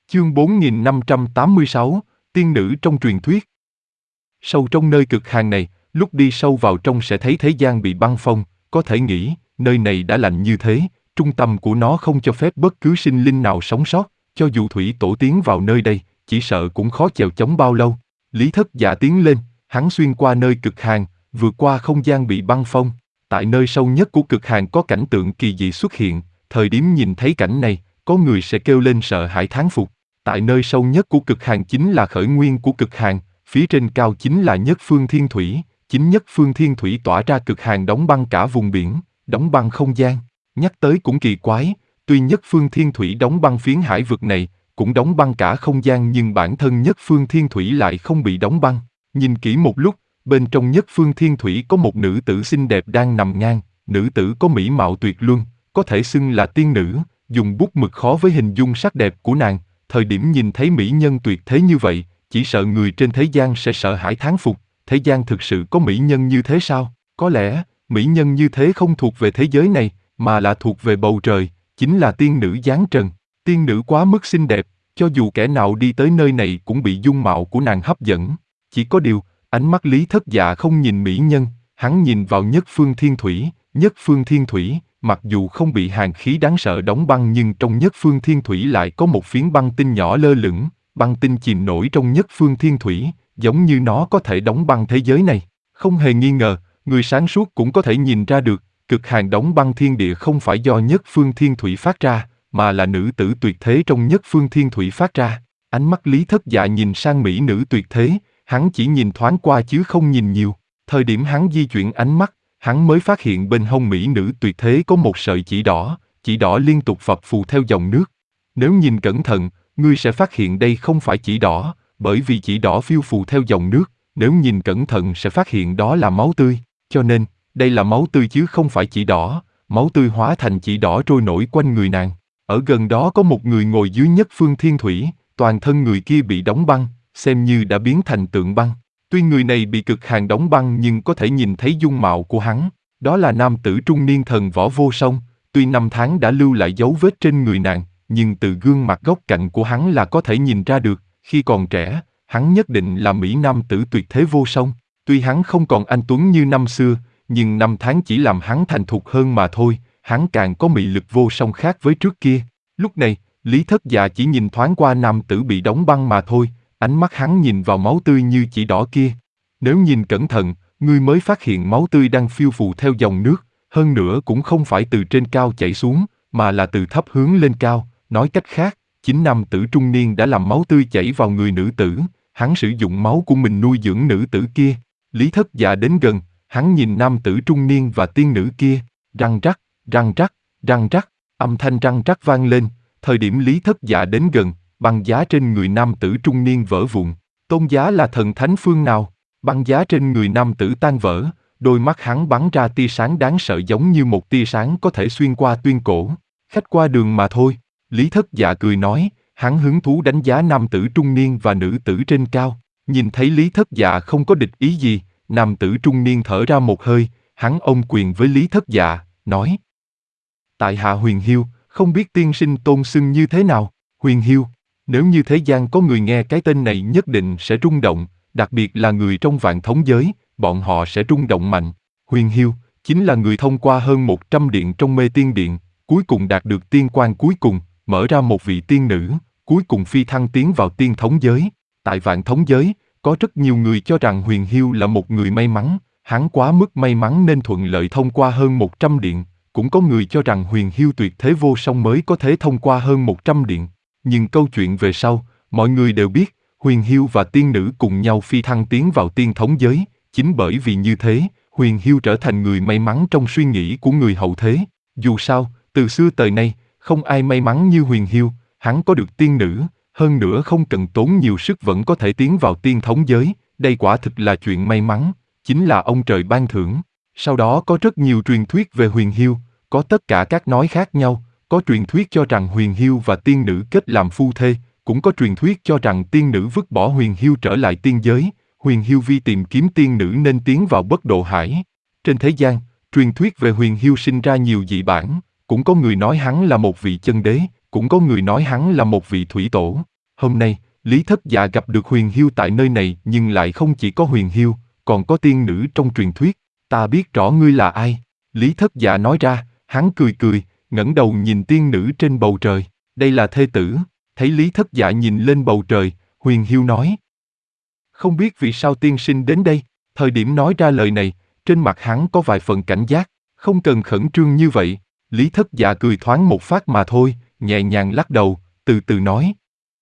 Chương 4586, tiên nữ trong truyền thuyết. Sâu trong nơi cực hàn này, lúc đi sâu vào trong sẽ thấy thế gian bị băng phong, có thể nghĩ, nơi này đã lạnh như thế, trung tâm của nó không cho phép bất cứ sinh linh nào sống sót, cho dù thủy tổ tiến vào nơi đây, chỉ sợ cũng khó chèo chống bao lâu. Lý Thất Dạ tiến lên, hắn xuyên qua nơi cực hàn, vượt qua không gian bị băng phong. Tại nơi sâu nhất của cực hàn có cảnh tượng kỳ dị xuất hiện, thời điểm nhìn thấy cảnh này, có người sẽ kêu lên sợ hãi thán phục. Tại nơi sâu nhất của cực hàn chính là khởi nguyên của cực hàn, phía trên cao chính là nhất phương thiên thủy, chính nhất phương thiên thủy tỏa ra cực hàn đóng băng cả vùng biển, đóng băng không gian. Nhắc tới cũng kỳ quái, tuy nhất phương thiên thủy đóng băng phiến hải vực này, cũng đóng băng cả không gian nhưng bản thân nhất phương thiên thủy lại không bị đóng băng. Nhìn kỹ một lúc, bên trong nhất phương thiên thủy có một nữ tử xinh đẹp đang nằm ngang, nữ tử có mỹ mạo tuyệt luân, có thể xưng là tiên nữ, dùng bút mực khó với hình dung sắc đẹp của nàng. Thời điểm nhìn thấy mỹ nhân tuyệt thế như vậy, chỉ sợ người trên thế gian sẽ sợ hãi thán phục, thế gian thực sự có mỹ nhân như thế sao? Có lẽ, mỹ nhân như thế không thuộc về thế giới này, mà là thuộc về bầu trời, chính là tiên nữ giáng trần. Tiên nữ quá mức xinh đẹp, cho dù kẻ nào đi tới nơi này cũng bị dung mạo của nàng hấp dẫn. Chỉ có điều, ánh mắt Lý Thất Dạ không nhìn mỹ nhân, hắn nhìn vào nhất phương thiên thủy, nhất phương thiên thủy. Mặc dù không bị hàn khí đáng sợ đóng băng nhưng trong nhất phương thiên thủy lại có một phiến băng tinh nhỏ lơ lửng, băng tinh chìm nổi trong nhất phương thiên thủy, giống như nó có thể đóng băng thế giới này. Không hề nghi ngờ, người sáng suốt cũng có thể nhìn ra được, cực hàn đóng băng thiên địa không phải do nhất phương thiên thủy phát ra, mà là nữ tử tuyệt thế trong nhất phương thiên thủy phát ra. Ánh mắt Lý Thất Dạ nhìn sang mỹ nữ tuyệt thế, hắn chỉ nhìn thoáng qua chứ không nhìn nhiều. Thời điểm hắn di chuyển ánh mắt, hắn mới phát hiện bên hông mỹ nữ tuyệt thế có một sợi chỉ đỏ liên tục phập phù theo dòng nước. Nếu nhìn cẩn thận, ngươi sẽ phát hiện đây không phải chỉ đỏ, bởi vì chỉ đỏ phiêu phù theo dòng nước, nếu nhìn cẩn thận sẽ phát hiện đó là máu tươi, cho nên, đây là máu tươi chứ không phải chỉ đỏ, máu tươi hóa thành chỉ đỏ trôi nổi quanh người nàng. Ở gần đó có một người ngồi dưới nhất phương thiên thủy, toàn thân người kia bị đóng băng, xem như đã biến thành tượng băng. Tuy người này bị cực hàn đóng băng nhưng có thể nhìn thấy dung mạo của hắn, đó là nam tử trung niên thần võ vô song, tuy năm tháng đã lưu lại dấu vết trên người nàng, nhưng từ gương mặt góc cạnh của hắn là có thể nhìn ra được, khi còn trẻ, hắn nhất định là mỹ nam tử tuyệt thế vô song. Tuy hắn không còn anh tuấn như năm xưa, nhưng năm tháng chỉ làm hắn thành thục hơn mà thôi, hắn càng có mị lực vô song khác với trước kia. Lúc này, Lý Thất Dạ chỉ nhìn thoáng qua nam tử bị đóng băng mà thôi, ánh mắt hắn nhìn vào máu tươi như chỉ đỏ kia. Nếu nhìn cẩn thận, ngươi mới phát hiện máu tươi đang phiêu phù theo dòng nước, hơn nữa cũng không phải từ trên cao chảy xuống, mà là từ thấp hướng lên cao. Nói cách khác, chính nam tử trung niên đã làm máu tươi chảy vào người nữ tử, hắn sử dụng máu của mình nuôi dưỡng nữ tử kia. Lý Thất Dạ đến gần, hắn nhìn nam tử trung niên và tiên nữ kia, răng rắc, răng rắc, răng rắc, âm thanh răng rắc vang lên. Thời điểm Lý Thất Dạ đến gần, băng giá trên người nam tử trung niên vỡ vụn. Tôn giá là thần thánh phương nào? Băng giá trên người nam tử tan vỡ, đôi mắt hắn bắn ra tia sáng đáng sợ giống như một tia sáng có thể xuyên qua tuyên cổ. Khách qua đường mà thôi. Lý Thất Dạ cười nói, hắn hứng thú đánh giá nam tử trung niên và nữ tử trên cao. Nhìn thấy Lý Thất Dạ không có địch ý gì, nam tử trung niên thở ra một hơi, hắn ôm quyền với Lý Thất Dạ, nói: Tại hạ Huyền Hiêu, không biết tiên sinh tôn xưng như thế nào? Huyền Hiêu, nếu như thế gian có người nghe cái tên này nhất định sẽ rung động, đặc biệt là người trong vạn thống giới, bọn họ sẽ rung động mạnh. Huyền Hiêu chính là người thông qua hơn 100 điện trong mê tiên điện, cuối cùng đạt được tiên quan cuối cùng, mở ra một vị tiên nữ, cuối cùng phi thăng tiến vào tiên thống giới. Tại vạn thống giới, có rất nhiều người cho rằng Huyền Hiêu là một người may mắn, hắn quá mức may mắn nên thuận lợi thông qua hơn 100 điện, cũng có người cho rằng Huyền Hiêu tuyệt thế vô song mới có thể thông qua hơn 100 điện. Nhưng câu chuyện về sau, mọi người đều biết, Huyền Hiêu và tiên nữ cùng nhau phi thăng tiến vào tiên thống giới, chính bởi vì như thế, Huyền Hiêu trở thành người may mắn trong suy nghĩ của người hậu thế. Dù sao, từ xưa tới nay, không ai may mắn như Huyền Hiêu, hắn có được tiên nữ, hơn nữa không cần tốn nhiều sức vẫn có thể tiến vào tiên thống giới, đây quả thực là chuyện may mắn, chính là ông trời ban thưởng. Sau đó có rất nhiều truyền thuyết về Huyền Hiêu, có tất cả các nói khác nhau, có truyền thuyết cho rằng Huyền Hiêu và tiên nữ kết làm phu thê, cũng có truyền thuyết cho rằng tiên nữ vứt bỏ Huyền Hiêu trở lại tiên giới, Huyền Hiêu vì tìm kiếm tiên nữ nên tiến vào bất độ hải. Trên thế gian, truyền thuyết về Huyền Hiêu sinh ra nhiều dị bản, cũng có người nói hắn là một vị chân đế, cũng có người nói hắn là một vị thủy tổ. Hôm nay, Lý Thất Dạ gặp được Huyền Hiêu tại nơi này nhưng lại không chỉ có Huyền Hiêu, còn có tiên nữ trong truyền thuyết. Ta biết rõ ngươi là ai. Lý Thất Dạ nói ra, hắn cười cười, ngẩng đầu nhìn tiên nữ trên bầu trời. Đây là thê tử. Thấy Lý Thất Dạ nhìn lên bầu trời, Huyền Hiêu nói. Không biết vì sao tiên sinh đến đây. Thời điểm nói ra lời này, trên mặt hắn có vài phần cảnh giác. Không cần khẩn trương như vậy. Lý Thất Dạ cười thoáng một phát mà thôi, nhẹ nhàng lắc đầu, từ từ nói.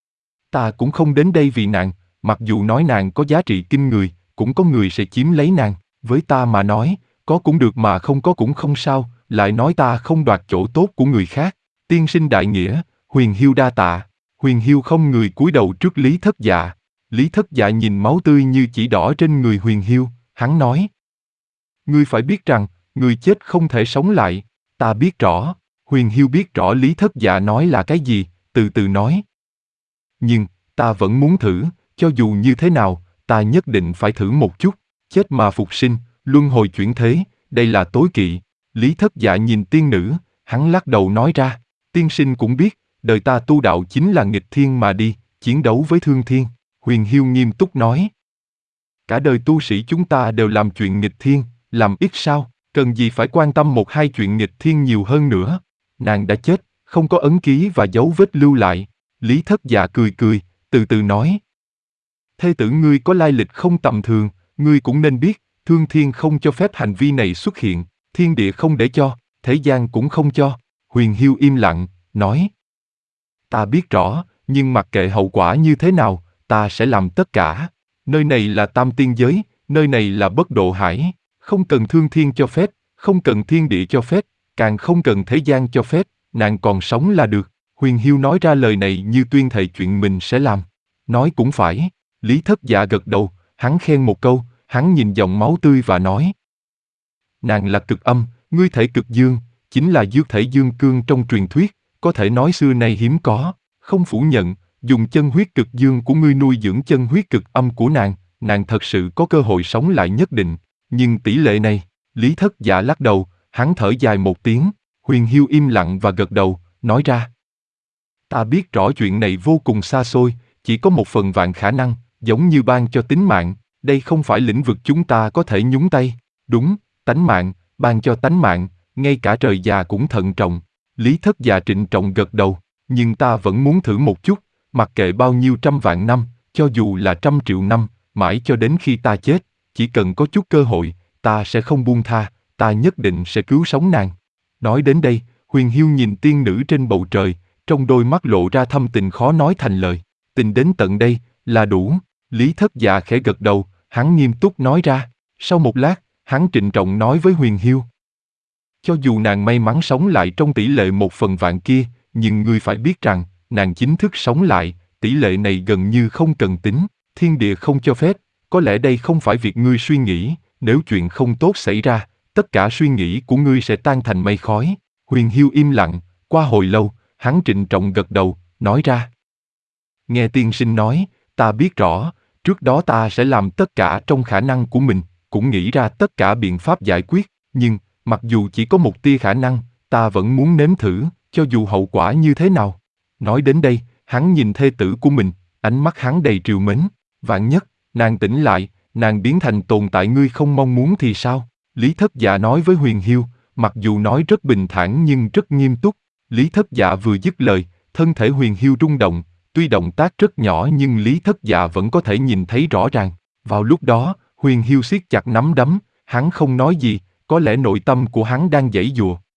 Ta cũng không đến đây vì nàng, mặc dù nói nàng có giá trị kinh người, cũng có người sẽ chiếm lấy nàng. Với ta mà nói, có cũng được mà không có cũng không sao, lại nói ta không đoạt chỗ tốt của người khác. Tiên sinh đại nghĩa, Huyền Hiêu đa tạ. Huyền Hiêu không người cúi đầu trước Lý Thất Dạ. Lý Thất Dạ nhìn máu tươi như chỉ đỏ trên người Huyền Hiêu, hắn nói. Ngươi phải biết rằng, người chết không thể sống lại. Ta biết rõ. Huyền Hiêu biết rõ Lý Thất Dạ nói là cái gì, từ từ nói. Nhưng, ta vẫn muốn thử, cho dù như thế nào, ta nhất định phải thử một chút. Chết mà phục sinh, luân hồi chuyển thế, đây là tối kỵ. Lý Thất Dạ nhìn tiên nữ, hắn lắc đầu nói ra. Tiên sinh cũng biết, đời ta tu đạo chính là nghịch thiên mà đi, chiến đấu với thương thiên. Huyền Hiêu nghiêm túc nói. Cả đời tu sĩ chúng ta đều làm chuyện nghịch thiên, làm ít sao, cần gì phải quan tâm một hai chuyện nghịch thiên nhiều hơn nữa. Nàng đã chết, không có ấn ký và dấu vết lưu lại. Lý Thất Dạ cười cười, từ từ nói. Thê tử ngươi có lai lịch không tầm thường, ngươi cũng nên biết, thương thiên không cho phép hành vi này xuất hiện, thiên địa không để cho, thế gian cũng không cho. Huyền Hiêu im lặng, nói. Ta biết rõ, nhưng mặc kệ hậu quả như thế nào, ta sẽ làm tất cả. Nơi này là tam tiên giới, nơi này là bất độ hải, không cần thương thiên cho phép, không cần thiên địa cho phép, càng không cần thế gian cho phép, nàng còn sống là được. Huyền Hiêu nói ra lời này như tuyên thệ chuyện mình sẽ làm. Nói cũng phải. Lý Thất Dạ gật đầu, hắn khen một câu, hắn nhìn dòng máu tươi và nói. Nàng là cực âm, ngươi thể cực dương, chính là dược thể dương cương trong truyền thuyết, có thể nói xưa nay hiếm có, không phủ nhận, dùng chân huyết cực dương của ngươi nuôi dưỡng chân huyết cực âm của nàng thật sự có cơ hội sống lại nhất định, nhưng tỷ lệ này, Lý Thất Dạ lắc đầu, hắn thở dài một tiếng, Huyền Hiêu im lặng và gật đầu, nói ra. Ta biết rõ chuyện này vô cùng xa xôi, chỉ có 1/1000 khả năng, giống như ban cho tính mạng, đây không phải lĩnh vực chúng ta có thể nhúng tay. Đúng, tánh mạng, ban cho tánh mạng, ngay cả trời già cũng thận trọng. Lý Thất Dạ trịnh trọng gật đầu, nhưng ta vẫn muốn thử một chút, mặc kệ bao nhiêu trăm vạn năm, cho dù là 100 triệu năm, mãi cho đến khi ta chết, chỉ cần có chút cơ hội, ta sẽ không buông tha, ta nhất định sẽ cứu sống nàng. Nói đến đây, Huyền Hiêu nhìn tiên nữ trên bầu trời, trong đôi mắt lộ ra thâm tình khó nói thành lời. Tình đến tận đây, là đủ. Lý Thất Dạ khẽ gật đầu, hắn nghiêm túc nói ra. Sau một lát, hắn trịnh trọng nói với Huyền Hiêu. Cho dù nàng may mắn sống lại trong tỷ lệ 1/1000 kia, nhưng ngươi phải biết rằng, nàng chính thức sống lại, tỷ lệ này gần như không cần tính, thiên địa không cho phép, có lẽ đây không phải việc ngươi suy nghĩ, nếu chuyện không tốt xảy ra, tất cả suy nghĩ của ngươi sẽ tan thành mây khói. Huyền Hiêu im lặng, qua hồi lâu, hắn trịnh trọng gật đầu, nói ra. Nghe tiên sinh nói, ta biết rõ, trước đó ta sẽ làm tất cả trong khả năng của mình, cũng nghĩ ra tất cả biện pháp giải quyết, nhưng, mặc dù chỉ có một tia khả năng, ta vẫn muốn nếm thử, cho dù hậu quả như thế nào. Nói đến đây, hắn nhìn thê tử của mình, ánh mắt hắn đầy trìu mến, vạn nhất, nàng tỉnh lại, nàng biến thành tồn tại ngươi không mong muốn thì sao? Lý Thất Dạ nói với Huyền Hiêu, mặc dù nói rất bình thản nhưng rất nghiêm túc. Lý Thất Dạ vừa dứt lời, thân thể Huyền Hiêu rung động, tuy động tác rất nhỏ nhưng Lý Thất Dạ vẫn có thể nhìn thấy rõ ràng. Vào lúc đó, Huyền Hiêu siết chặt nắm đấm, hắn không nói gì, có lẽ nội tâm của hắn đang giãy giụa.